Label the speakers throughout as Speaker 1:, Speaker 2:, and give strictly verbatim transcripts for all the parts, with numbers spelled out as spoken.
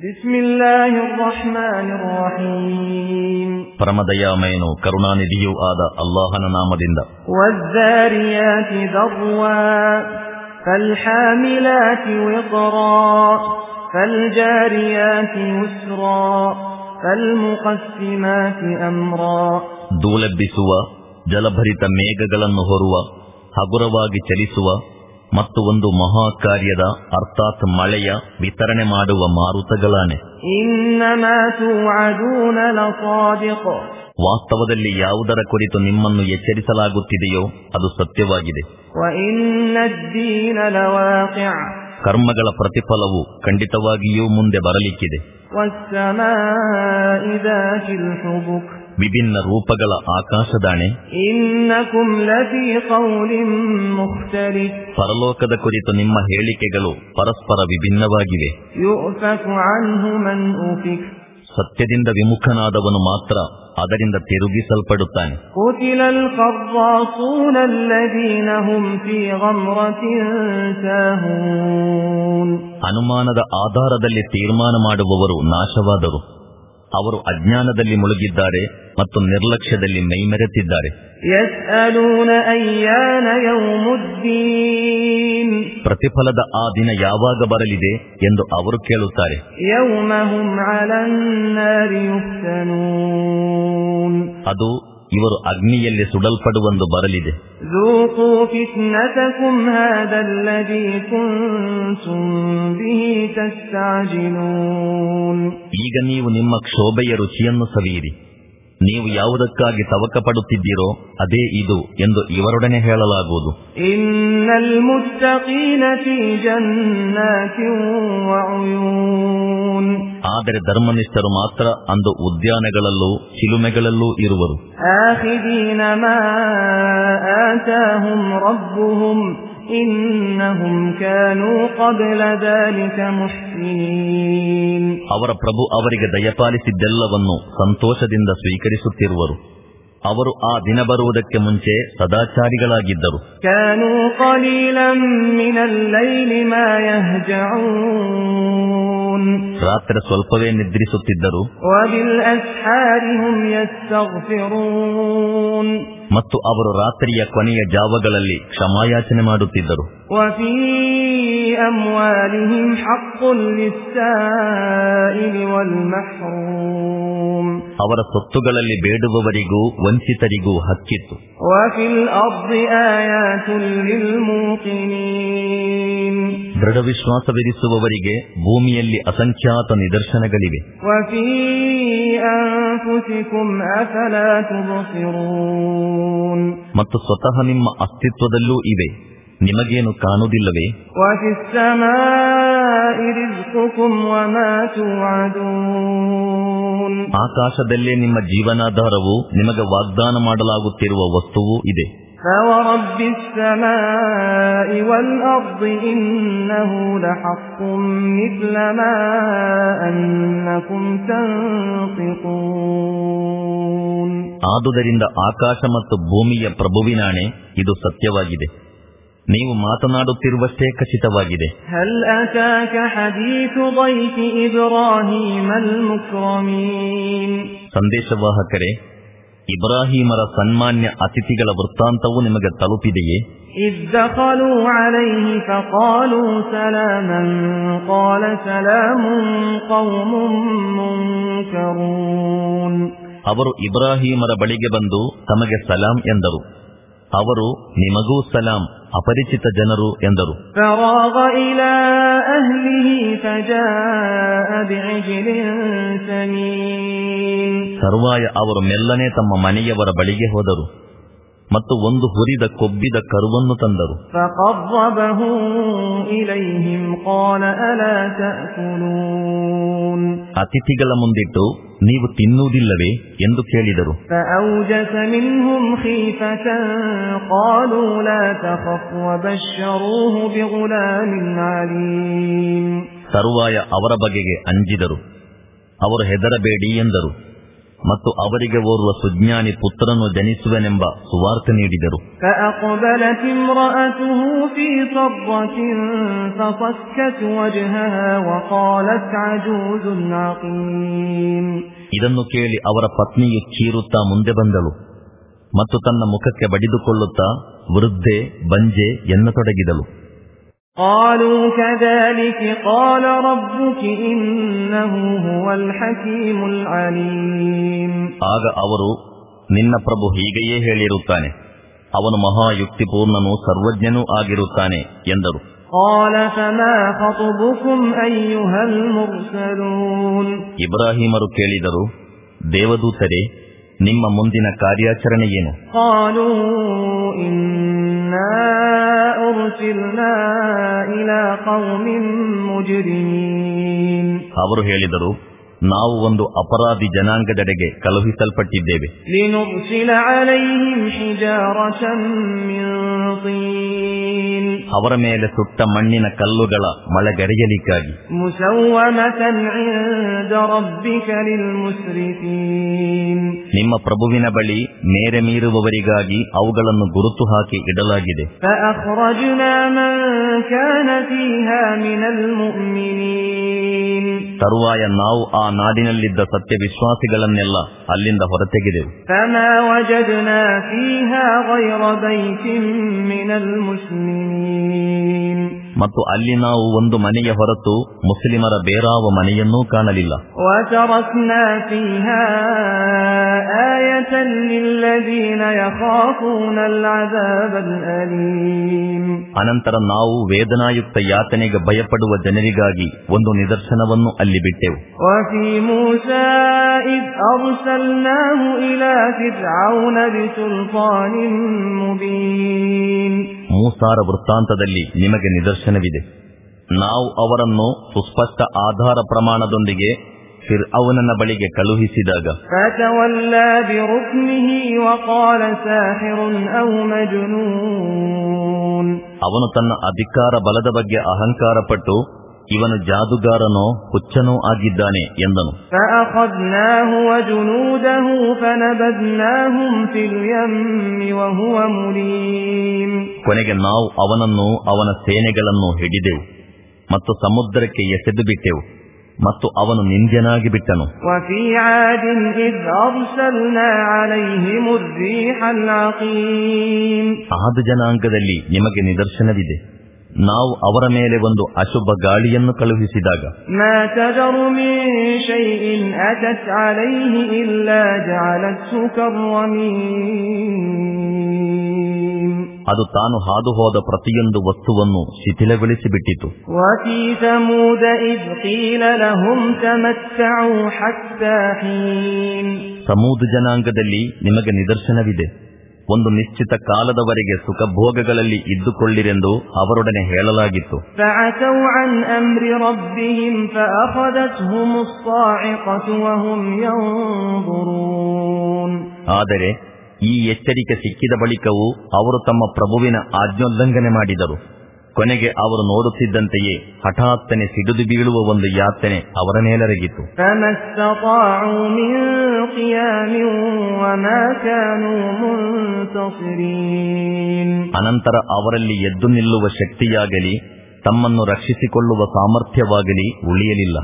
Speaker 1: ಬಿಸ್ಮಿಲ್ಲಾಹಿರ್ ರಹ್ಮಾನಿರ್ ರಹೀಮ್.
Speaker 2: ಪರಮದಯಾಮಯನು ಕರುಣಾನಿಧಿಯೂ ಆದ ಅಲ್ಲಾಹನ ನಾಮದಿಂದ.
Speaker 1: ವಜ್ಜಾರಿಯಾತಿ ದರ್ವಾ ಫಲ್ಹಾಮಿಲಾತಿ ವಿಕ್ರಾ ಫಲ್ಜಾರಿಯಾತಿ ಯುಸ್ರಾ ಫಲ್ಮುಕಸ್ಸಿಮಾತಿ ಅಮ್ರಾ.
Speaker 2: ಧೂಳೆಬ್ಬಿಸುವ, ಜಲಭರಿತ ಮೇಘಗಳನ್ನು ಹೊರುವ, ಹಗುರವಾಗಿ ಚಲಿಸುವ ಮತ್ತು ಒಂದು ಮಹಾಕಾರ್ಯದ ಅರ್ಥಾತ್ ಮಳೆಯ ವಿತರಣೆ ಮಾಡುವ ಮಾರುತಗಳಾನೆ.
Speaker 1: ಇನ್ನಮಾ ತುಅದೂನ ಲಸಾದಿಕ್.
Speaker 2: ವಾಸ್ತವದಲ್ಲಿ ಯಾವುದರ ಕುರಿತು ನಿಮ್ಮನ್ನು ಎಚ್ಚರಿಸಲಾಗುತ್ತಿದೆಯೋ ಅದು ಸತ್ಯವಾಗಿದೆ.
Speaker 1: ವಇನ್ನದ್ದೀನ ಲವಾಕಿಅ.
Speaker 2: ಕರ್ಮಗಳ ಪ್ರತಿಫಲವು ಖಂಡಿತವಾಗಿಯೂ ಮುಂದೆ ಬರಲಿಕ್ಕಿದೆ.
Speaker 1: ವಸ್ಸಮಾಇ ದಾತಿಲ್ ಹುಬುಕ್.
Speaker 2: ವಿಭಿನ್ನ ರೂಪಗಳ ಆಕಾಶದಾಣೆ.
Speaker 1: ಇನ್ನಕುಂ ಲಫೀ ಕೌಲಿನ್ ಮುಖ್ತಲಿಫ್.
Speaker 2: ಪರಲೋಕದ ಕುರಿತು ನಿಮ್ಮ ಹೇಳಿಕೆಗಳು ಪರಸ್ಪರ ವಿಭಿನ್ನವಾಗಿವೆ.
Speaker 1: ಯುಫಕು ಅನ್ಹು ಮನ್ ಉಫಿಕ್.
Speaker 2: ಸತ್ಯದಿಂದ ವಿಮುಖನಾದವನು ಮಾತ್ರ ಅದರಿಂದ ತಿರುಗಿಸಲ್ಪಡುತ್ತಾನೆ.
Speaker 1: ಕುತಿಲಲ್ ಖರ್ರಾಸೂನ ಅಲ್ಲದೀನ ಹುಂ ಫೀ ಗಮ್ರತಿನ್ ಸಾಹೂನ್.
Speaker 2: ಅನುಮಾನದ ಆಧಾರದಲ್ಲಿ ತೀರ್ಮಾನ ಮಾಡುವವರು ನಾಶವಾದರು. ಅವರು ಅಜ್ಞಾನದಲ್ಲಿ ಮುಳುಗಿದ್ದಾರೆ ಮತ್ತು ನಿರ್ಲಕ್ಷ್ಯದಲ್ಲಿ ಮೈಮೆರೆತಿದ್ದಾರೆ.
Speaker 1: ಯಸ್ಅಲೂನ ಅಯ್ಯಾನ ಯೌಮುದ್ದೀನ್.
Speaker 2: ಪ್ರತಿಫಲದ ಆ ದಿನ ಯಾವಾಗ ಬರಲಿದೆ ಎಂದು ಅವರು ಕೇಳುತ್ತಾರೆ.
Speaker 1: ಯೌಮ ಹುಂ ಅಲನ್ ನಾರಿ ಯುಫ್ತನೂನ್.
Speaker 2: ಅದು ಇವರು ಅಗ್ನಿಯಲ್ಲಿ ಸುಡಲ್ಪಡುವಂದು ಬರಲಿದೆ.
Speaker 1: ذوقوا فتنتكم هذا الذي كنتم به تستعجلون.
Speaker 2: ಈಗ ನೀವು ನಿಮ್ಮ ಕ್ಷೋಭೆಯ ರುಚಿಯನ್ನು ಸವಿಯಿರಿ. ನೀವು ಯಾವುದಕ್ಕಾಗಿ ತವಕ ಪಡುತ್ತಿದ್ದೀರೋ ಅದೇ ಇದು ಎಂದು ಇವರೊಡನೆ ಹೇಳಲಾಗುವುದು.
Speaker 1: ಇನ್ನಲ್ ಮುತ್ತಕೀನ ಫೀ ಜನ್ನಾತಿನ್ ವಉಯೂನ್.
Speaker 2: ಆದರೆ ಧರ್ಮನಿಷ್ಠರು ಮಾತ್ರ ಅಂದು ಉದ್ಯಾನಗಳಲ್ಲೂ ಚಿಲುಮೆಗಳಲ್ಲೂ ಇರುವರು.
Speaker 1: ಆಖಿದೀನ ಮಾ ಆತಾಹುಂ ರಬ್ಬುಹುಂ ಇನ್ನಹುಂ ಕಾನೂ ಕಬ್ಲ ದಾಲಿಕ ಮುಹ್ಸಿನೀನ್.
Speaker 2: ಅವರ ಪ್ರಭು ಅವರಿಗೆ ದಯಪಾಲಿಸಿದ್ದೆಲ್ಲವನ್ನು ಸಂತೋಷದಿಂದ ಸ್ವೀಕರಿಸುತ್ತಿರುವರು. ಅವರು ಆ ದಿನ ಬರುವುದಕ್ಕೆ ಮುಂಚೆ ಸದಾಚಾರಿಗಳಾಗಿದ್ದರು.
Speaker 1: ಕಾನೂ ಕಲೀಲನ್ ಮಿನಲ್ ಲೈಲಿ ಮಾ ಯಹ್ಜಊನ್.
Speaker 2: ರಾತ್ರಿ ಸ್ವಲ್ಪವೇ ನಿದ್ರಿಸುತ್ತಿದ್ದರು.
Speaker 1: ವಬಿಲ್ ಅಸ್ಹಾರಿ ಹುಂ ಯಸ್ತಗ್ಫಿರೂನ್.
Speaker 2: ಮತ್ತು ಅವರು ರಾತ್ರಿಯ ಕೊನೆಯ ಜಾವಗಳಲ್ಲಿ ಕ್ಷಮಾಯಾಚನೆ ಮಾಡುತ್ತಿದ್ದರು.
Speaker 1: ವಫೀ ಅಮ್ವಾಲಿಹಿಂ ಹಕ್ಕುನ್ ಲಿಸ್ಸಾಯಿಲಿ ವಲ್ ಮಹ್ರೂಮ್.
Speaker 2: ಅವರ ಸೊತ್ತುಗಳಲ್ಲಿ ಬೇಡುವವರಿಗೂ ವಂಚಿತರಿಗೂ ಹಕ್ಕಿತ್ತು.
Speaker 1: ವಫಿಲ್ ಅರ್ದಿ ಆಯಾತುನ್ ಲಿಲ್ ಮೂಕಿನೀನ್.
Speaker 2: ದೃಢ ವಿಶ್ವಾಸವಿರಿಸುವವರಿಗೆ ಭೂಮಿಯಲ್ಲಿ ಅಸಂಖ್ಯಾತ ನಿದರ್ಶನಗಳಿವೆ.
Speaker 1: ವಫೀ ಅನ್ಫುಸಿಕುಂ ಅಫಲಾ ತುಬ್ಸಿರೂನ್.
Speaker 2: ಮತ್ತು ಸ್ವತಃ ನಿಮ್ಮ ಅಸ್ತಿತ್ವದಲ್ಲೂ ಇವೆ, ನಿಮಗೇನು ಕಾಣುವುದಿಲ್ಲವೇ?
Speaker 1: ವಫಿಸ್ ಸಮಾಇ ರಿಜ್ಕುಕುಂ ವಮಾ ತುಅದೂನ್.
Speaker 2: ಆಕಾಶದಲ್ಲೇ ನಿಮ್ಮ ಜೀವನಾಧಾರವು, ನಿಮಗೆ ವಾಗ್ದಾನ ಮಾಡಲಾಗುತ್ತಿರುವ ವಸ್ತುವೂ ಇದೆ.
Speaker 1: ಫವರಬ್ಬಿಸ್ ಸಮಾಇ ವಲ್ ಅರ್ದಿ ಇನ್ನಹು ಲಹಕ್ಕುಂ ಮಿಸ್ಲ ಮಾ ಅನ್ನಕುಂ ತನ್ತಿಕೂನ್.
Speaker 2: ಆದುದರಿಂದ ಆಕಾಶ ಮತ್ತು ಭೂಮಿಯ ಪ್ರಭುವಿನಾಣೆ, ಇದು ಸತ್ಯವಾಗಿದೆ, ನೀವು ಮಾತನಾಡುತ್ತಿರುವಷ್ಟೇ ಖಚಿತವಾಗಿದೆ.
Speaker 1: ಹಲ್ ಅತಾಕ ಹದೀಸು ದೈಫಿ ಇಬ್ರಾಹೀಮಲ್ ಮುಕ್ರಮೀನ್.
Speaker 2: ಸಂದೇಶವಾಹಕರೇ, ಇಬ್ರಾಹೀಮರ ಸನ್ಮಾನ್ಯ ಅತಿಥಿಗಳ ವೃತ್ತಾಂತವು ನಿಮಗೆ ತಲುಪಿದೆಯೇ?
Speaker 1: ಇದ್ ದಖಲೂ ಅಲೈಹಿ ಫಕಾಲೂ ಸಲಾಮನ್ ಕಾಲ ಸಲಾಮುನ್ ಕೌಮುನ್ ಮುನ್ಕರೂನ್.
Speaker 2: ಅವರು ಇಬ್ರಾಹೀಮರ ಬಳಿಗೆ ಬಂದು ತಮಗೆ ಸಲಾಂ ಎಂದರು. ಅವರು ನಿಮಗೂ ಸಲಾಂ, ಅಪರಿಚಿತ ಜನರು ಎಂದರು.
Speaker 1: ಫರಾಗ ಇಲಾ ಅಹ್ಲಿಹಿ ಫಜಾಅ ಬಿಅಜ್ಲಿನ್ ಸಮೀನ್.
Speaker 2: ತರುವಾಯ ಅವರು ಮೆಲ್ಲನೆ ತಮ್ಮ ಮನೆಯವರ ಬಳಿಗೆ ಹೋದರು ಮತ್ತು ಒಂದು ಹುರಿದ ಕೊಬ್ಬಿದ ಕರುವನ್ನು ತಂದರು.
Speaker 1: ಫಕರ್ರಬಹು ಇಲೈಹಿಂ ಕಾಲ ಅಲಾ ತಅಕುಲೂನ್.
Speaker 2: ಅತಿಥಿಗಳ ಮುಂದಿಟ್ಟು ನೀವು ತಿನ್ನುವುದಿಲ್ಲವೇ ಎಂದು ಕೇಳಿದರು.
Speaker 1: ಫಔಜಸ ಮಿನ್ಹುಂ ಖೀಫತನ್ ಕಾಲೂ ಲಾ ತಖಫ್ ವಬಶ್ಶರೂಹು ಬಿಗುಲಾಮಿನ್ ಅಲೀಮ್.
Speaker 2: ತರುವಾಯ ಅವರ ಬಗೆಗೆ ಅಂಜಿದರು. ಅವರು ಹೆದರಬೇಡಿ ಎಂದರು. ಮತ್ತು ಅವರಿಗೆ ಓರ್ವ ಸುಜ್ಞಾನಿ ಪುತ್ರನು ಜನಿಸುವೆನೆಂಬ ಸುವಾರ್ತೆ ನೀಡಿದರು. ಇದನ್ನು ಕೇಳಿ ಅವರ ಪತ್ನಿಯು ಚೀರುತ್ತಾ ಮುಂದೆ ಬಂದಳು ಮತ್ತು ತನ್ನ ಮುಖಕ್ಕೆ ಬಡಿದುಕೊಳ್ಳುತ್ತಾ ವೃದ್ಧೆ ಬಂಜೆ ಎನ್ನತೊಡಗಿದಳು.
Speaker 1: قالوا كذلك قال ربك إنه هو الحكيم العليم.
Speaker 2: ಆಗ ಅವರು, ನಿನ್ನ ಪ್ರಭು ಹೀಗೆಯೇ ಹೇಳಿರುತ್ತಾನೆ, ಅವನು ಮಹಾಯುಕ್ತಿಪೂರ್ಣನೂ ಸರ್ವಜ್ಞನೂ ಆಗಿರುತ್ತಾನೆ ಎಂದರು.
Speaker 1: قال فما خطبكم أيها المرسلون.
Speaker 2: ಇಬ್ರಾಹಿಮರು ಕೇಳಿದರು, ದೇವದೂತರೇ, ನಿಮ್ಮ ಮುಂದಿನ ಕಾರ್ಯಾಚರಣೆ ಏನು?
Speaker 1: قالوا إنا أرسلنا إلى قوم مجرمين.
Speaker 2: ಅವರು ಹೇಳಿದರು, ನಾವು ಒಂದು ಅಪರಾಧಿ ಜನಾಂಗದೆಡೆಗೆ ಕಳುಹಿಸಲ್ಪಟ್ಟಿದ್ದೇವೆ.
Speaker 1: لنرسل عليهم حجارة من طين.
Speaker 2: ಅವರ ಮೇಲೆ ಸುಟ್ಟ ಮಣ್ಣಿನ ಕಲ್ಲುಗಳ ಮಳೆಗರೆಯಲಿಕ್ಕಾಗಿ.
Speaker 1: مسومة عند ربك للمسرفين.
Speaker 2: ನಿಮ್ಮ ಪ್ರಭುವಿನ ಬಳಿ ಮೇರೆ ಮೀರುವವರಿಗಾಗಿ ಅವುಗಳನ್ನು ಗುರುತು ಹಾಕಿ ಇಡಲಾಗಿದೆ.
Speaker 1: فأخرجنا من كان فيها من المؤمنين.
Speaker 2: ತರುವಾಯ ನಾವು ಆ ನಾಡಿನಲ್ಲಿದ್ದ ಸತ್ಯ ವಿಶ್ವಾಸಿಗಳನ್ನೆಲ್ಲ ಅಲ್ಲಿಂದ ಹೊರತೆಗೆದೆವು.
Speaker 1: فما وجدنا فيها غير بيت من المسلمين.
Speaker 2: ಮತ್ತು ಅಲ್ಲಿ ನಾವು ಒಂದು ಮನೆಯ ಹೊರತು ಮುಸ್ಲಿಮರ ಬೇರಾವ ಮನೆಯನ್ನೂ ಕಾಣಲಿಲ್ಲ.
Speaker 1: وتركنا فيها آية للذين يخافون العذاب الأليم.
Speaker 2: ಅನಂತರ ನಾವು ವೇದನಾಯುಕ್ತ ಯಾತನೆಗೆ ಭಯಪಡುವ ಜನರಿಗಾಗಿ ಒಂದು ನಿದರ್ಶನವನ್ನು ಅಲ್ಲಿ ಬಿಟ್ಟೆವು.
Speaker 1: وفي موسى إذ أرسلناه إلى فرعون بسلطان مبين.
Speaker 2: ಮೂಸಾರ ವೃತ್ತಾಂತದಲ್ಲಿ ನಿಮಗೆ ನಿದರ್ಶನವಿದೆ. ನಾವು ಅವರನ್ನು ಸುಸ್ಪಷ್ಟ ಆಧಾರ ಪ್ರಮಾಣದೊಂದಿಗೆ ಫಿರ್ಔನನ ಬಳಿಗೆ ಕಳುಹಿಸಿದಾಗ
Speaker 1: فتولى بركنه وقال ساحر أو مجنون.
Speaker 2: ಅವನು ತನ್ನ ಅಧಿಕಾರ ಬಲದ ಬಗ್ಗೆ ಅಹಂಕಾರಪಟ್ಟು ಇವನು ಜಾದುಗಾರನೋ ಹುಚ್ಚನೋ ಆಗಿದ್ದಾನೆ ಎಂದನು.
Speaker 1: فأخذناه وجنوده فنبذناهم في اليم وهو مليم.
Speaker 2: ಕೊನೆಗೆ ನಾವು ಅವನನ್ನು ಅವನ ಸೇನೆಗಳನ್ನು ಹಿಡಿದೆವು ಮತ್ತು ಸಮುದ್ರಕ್ಕೆ ಎಸೆದು ಬಿಟ್ಟೆವು ಮತ್ತು ಅವನು ನಿಂದ್ಯನಾಗಿ ಬಿಟ್ಟನು.
Speaker 1: وفي عاد إذ أرسلنا عليهم الريح العقيم.
Speaker 2: ಆದ ಜನಾಂಗದಲ್ಲಿ ನಿಮಗೆ ನಿದರ್ಶನವಿದೆ. ನಾವು ಅವರ ಮೇಲೆ ಒಂದು ಅಶುಭ ಗಾಳಿಯನ್ನು ಕಳುಹಿಸಿದಾಗ
Speaker 1: ما تذر من شيء أتت عليه إلا جعلته كالرميم.
Speaker 2: ಅದು ತಾನು ಹಾದು ಹೋದ ಪ್ರತಿಯೊಂದು ವಸ್ತುವನ್ನು ಶಿಥಿಲಗೊಳಿಸಿಬಿಟ್ಟಿತು.
Speaker 1: وفي ثمود إذ قيل لهم تمتعوا حتى حين.
Speaker 2: ಸಮೂದ ಜನಾಂಗದಲ್ಲಿ ನಿಮಗೆ ನಿದರ್ಶನವಿದೆ. ಒಂದು ನಿಶ್ಚಿತ ಕಾಲದವರೆಗೆ ಸುಖಭೋಗಗಳಲ್ಲಿ ಇದ್ದುಕೊಳ್ಳಿರೆಂದು ಅವರೊಡನೆ ಹೇಳಲಾಗಿತ್ತು.
Speaker 1: فعتوا عن أمر ربهم فأخذتهم الصاعقة وهم ينظرون.
Speaker 2: ಆದರೆ ಈ ಎಚ್ಚರಿಕೆ ಸಿಕ್ಕಿದ ಬಳಿಕವೂ ಅವರು ತಮ್ಮ ಪ್ರಭುವಿನ ಆಜ್ಞೋಲ್ಲಂಘನೆ ಮಾಡಿದರು. ಕೊನೆಗೆ ಅವರು ನೋಡುತ್ತಿದ್ದಂತೆಯೇ ಹಠಾತ್ತನೆ ಸಿಡಿದು ಬೀಳುವ ಒಂದು ಯಾತನೆ ಅವರ ಮೇಲೆರಗಿತು. ಅನಂತರ ಅವರಲ್ಲಿ ಎದ್ದು ನಿಲ್ಲುವ ಶಕ್ತಿಯಾಗಲಿ ತಮ್ಮನ್ನು ರಕ್ಷಿಸಿಕೊಳ್ಳುವ ಸಾಮರ್ಥ್ಯವಾಗಲಿ ಉಳಿಯಲಿಲ್ಲ.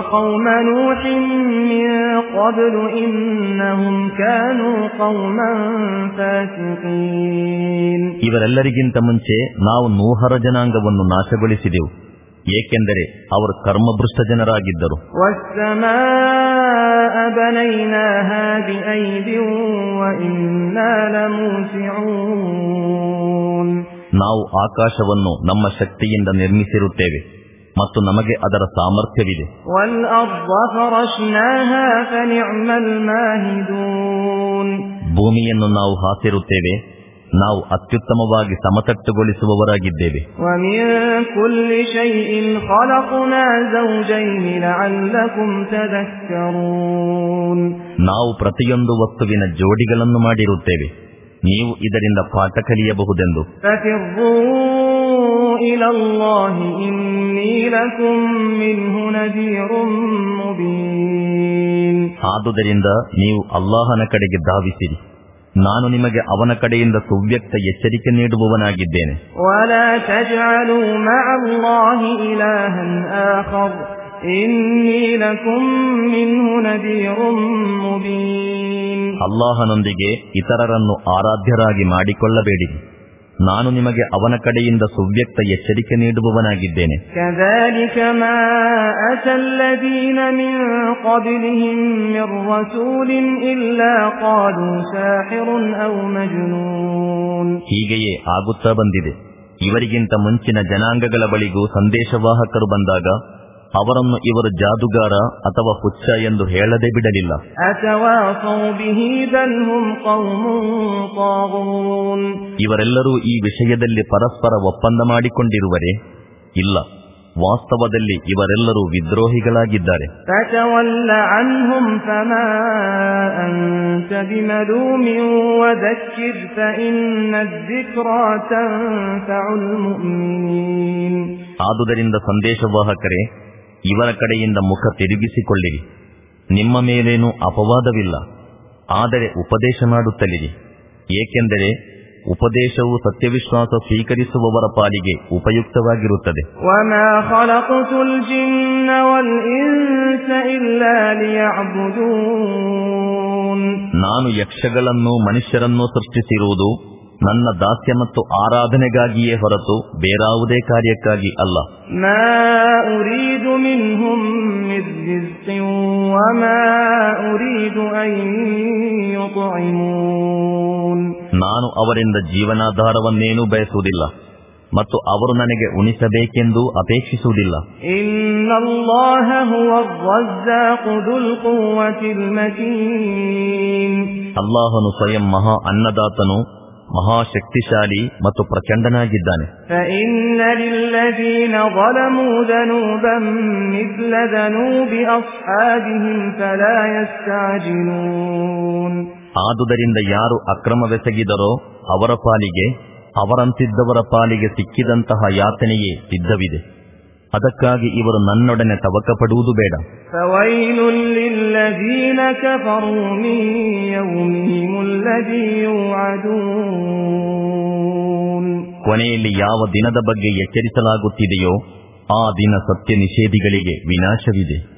Speaker 2: ಇವರೆಲ್ಲರಿಗಿಂತ ಮುಂಚೆ ನಾವು ನೂಹರ ಜನಾಂಗವನ್ನು ನಾಶಗೊಳಿಸಿದೆವು, ಏಕೆಂದರೆ ಅವರು ಕರ್ಮಭ್ರಷ್ಟ ಜನರಾಗಿದ್ದರು. ನಾವು ಆಕಾಶವನ್ನು ನಮ್ಮ ಶಕ್ತಿಯಿಂದ ನಿರ್ಮಿಸಿರುತ್ತೇವೆ ಮತ್ತು ನಮಗೆ ಅದರ ಸಾಮರ್ಥ್ಯವಿದೆ. ಭೂಮಿಯನ್ನು ನಾವು ಹಾಸಿರುತ್ತೇವೆ, ನಾವು ಅತ್ಯುತ್ತಮವಾಗಿ ಸಮತಟ್ಟುಗೊಳಿಸುವವರಾಗಿದ್ದೇವೆ. ನಾವು ಪ್ರತಿಯೊಂದು ವಸ್ತುವಿನ ಜೋಡಿಗಳನ್ನು ಮಾಡಿರುತ್ತೇವೆ, ನೀವು ಇದರಿಂದ ಪಾಠ ಕಲಿಯಬಹುದೆಂದು. ಆದುದರಿಂದ ನೀವು ಅಲ್ಲಾಹನ ಕಡೆಗೆ ಧಾವಿಸಿರಿ, ನಾನು ನಿಮಗೆ ಅವನ ಕಡೆಯಿಂದ ಸುವ್ಯಕ್ತ ಎಚ್ಚರಿಕೆ ನೀಡುವವನಾಗಿದ್ದೇನೆ.
Speaker 1: ವಲಾ ತಜ್ಅಲೂ ಮಅಲ್ಲಾಹಿ ಇಲಾಹನ್ ಆಖರ್ ಇನ್ನೀ ಲಕುಂ ಮಿನ್ಹು ನದೀರುಂ ಮುಬೀನ್.
Speaker 2: ಅಲ್ಲಾಹನೊಂದಿಗೆ ಇತರರನ್ನು ಆರಾಧ್ಯರಾಗಿ ಮಾಡಿಕೊಳ್ಳಬೇಡಿರಿ, ನಾನು ನಿಮಗೆ ಅವನ ಕಡೆಯಿಂದ ಸುವ್ಯಕ್ತ ಎಚ್ಚರಿಕೆ ನೀಡುವವನಾಗಿದ್ದೇನೆ.
Speaker 1: ಕذلك ما أتى الذين من قبلهم من رسول إلا قالوا ساحر أو مجنون.
Speaker 2: ಹೀಗೆಯೇ ಆಗುತ್ತಾ ಬಂದಿದೆ. ಇವರಿಗಿಂತ ಮುಂಚಿನ ಜನಾಂಗಗಳ ಬಳಿಗೂ ಸಂದೇಶವಾಹಕರು ಬಂದಾಗ ಅವರನ್ನು ಇವರು ಜಾದುಗಾರ ಅಥವಾ ಹುಚ್ಚ ಎಂದು ಹೇಳದೆ ಬಿಡಲಿಲ್ಲ. ಇವರೆಲ್ಲರೂ ಈ ವಿಷಯದಲ್ಲಿ ಪರಸ್ಪರ ಒಪ್ಪಂದ ಮಾಡಿಕೊಂಡಿರುವರೇ? ಇಲ್ಲ, ವಾಸ್ತವದಲ್ಲಿ ಇವರೆಲ್ಲರೂ ವಿದ್ರೋಹಿಗಳಾಗಿದ್ದಾರೆ. ಆದುದರಿಂದ ಸಂದೇಶವಾಹಕರೇ, ಇವರ ಕಡೆಯಿಂದ ಮುಖ ತಿರುಗಿಸಿಕೊಳ್ಳಿರಿ. ನಿಮ್ಮ ಮೇಲೇನೂ ಅಪವಾದವಿಲ್ಲ, ಆದರೆ ಉಪದೇಶ ಮಾಡುತ್ತಲಿರಿ, ಏಕೆಂದರೆ ಉಪದೇಶವು ಸತ್ಯವಿಶ್ವಾಸ ಸ್ವೀಕರಿಸುವವರ ಪಾಲಿಗೆ ಉಪಯುಕ್ತವಾಗಿರುತ್ತದೆ.
Speaker 1: ವಮಾ ಖಲಖತುಲ್ ಜಿನ್ನ ವಲ್ ಇನ್ಸ ಇಲ್ಲಾ ಲಿಯಅಬುದೂನ್.
Speaker 2: ನಾನು ಯಕ್ಷಗಳನ್ನು ಮನುಷ್ಯರನ್ನು ಸೃಷ್ಟಿಸಿರುವುದು ನನ್ನ ದಾಸ್ಯ ಮತ್ತು ಆರಾಧನೆಗಾಗಿಯೇ ಹೊರತು ಬೇರಾವುದೇ ಕಾರ್ಯಕ್ಕಾಗಿ ಅಲ್ಲ.
Speaker 1: ಮಾ ಉರೀದು ಮಿನ್ಹುಂ ಮಿನ್ ರಿಜ್ಕಿನ್ ವಮಾ ಉರೀದು ಅನ್ ಯುತ್ಇಮೂನ್.
Speaker 2: ನಾನು ಅವರಿಂದ ಜೀವನಾಧಾರವನ್ನೇನೂ ಬಯಸುವುದಿಲ್ಲ ಮತ್ತು ಅವರು ನನಗೆ ಉಣಿಸಬೇಕೆಂದು ಅಪೇಕ್ಷಿಸುವುದಿಲ್ಲ.
Speaker 1: ಇನ್ನಲ್ಲಾಹ ಹುವರ್ ರಜ್ಜಾಕು ದುಲ್ ಕುವ್ವತಿಲ್ ಮತೀನ್.
Speaker 2: ಅಲ್ಲಾಹನು ಸ್ವಯಂ ಮಹಾ ಅನ್ನದಾತನು, ಮಹಾಶಕ್ತಿಶಾಲಿ ಮತ್ತು ಪ್ರಚಂಡನಾಗಿದ್ದಾನೆ.
Speaker 1: ಫಇನ್ನ ಲಿಲ್ಲದೀನ ظಲಮೂ ذنوبًا مثل ذنوب أصحابهم فلا يستعجلون.
Speaker 2: ಆದುದರಿಂದ ಯಾರು ಅಕ್ರಮವೆಸಗಿದರೋ ಅವರ ಪಾಲಿಗೆ ಅವರಂತಿದ್ದವರ ಪಾಲಿಗೆ ಸಿಕ್ಕಿದಂತಹ ಯಾತನೆಯೇ ಸಿದ್ಧವಿದೆ. ಅದಕ್ಕಾಗಿ ಇವರು ನನ್ನೊಡನೆ ತವಕ ಪಡುವುದು ಬೇಡ.
Speaker 1: ಫವೈಲುಲ್ ಲಿಲ್ಲದೀನ ಕಫರೂ ಮಿನ್ ಯೌಮಿಹಿಮುಲ್ ಲದೀ ಯುಅದೂನ್.
Speaker 2: ಕೊನೆಯಲ್ಲಿ ಯಾವ ದಿನದ ಬಗ್ಗೆ ಎಚ್ಚರಿಸಲಾಗುತ್ತಿದೆಯೋ ಆ ದಿನ ಸತ್ಯ ನಿಷೇಧಿಗಳಿಗೆ ವಿನಾಶವಿದೆ.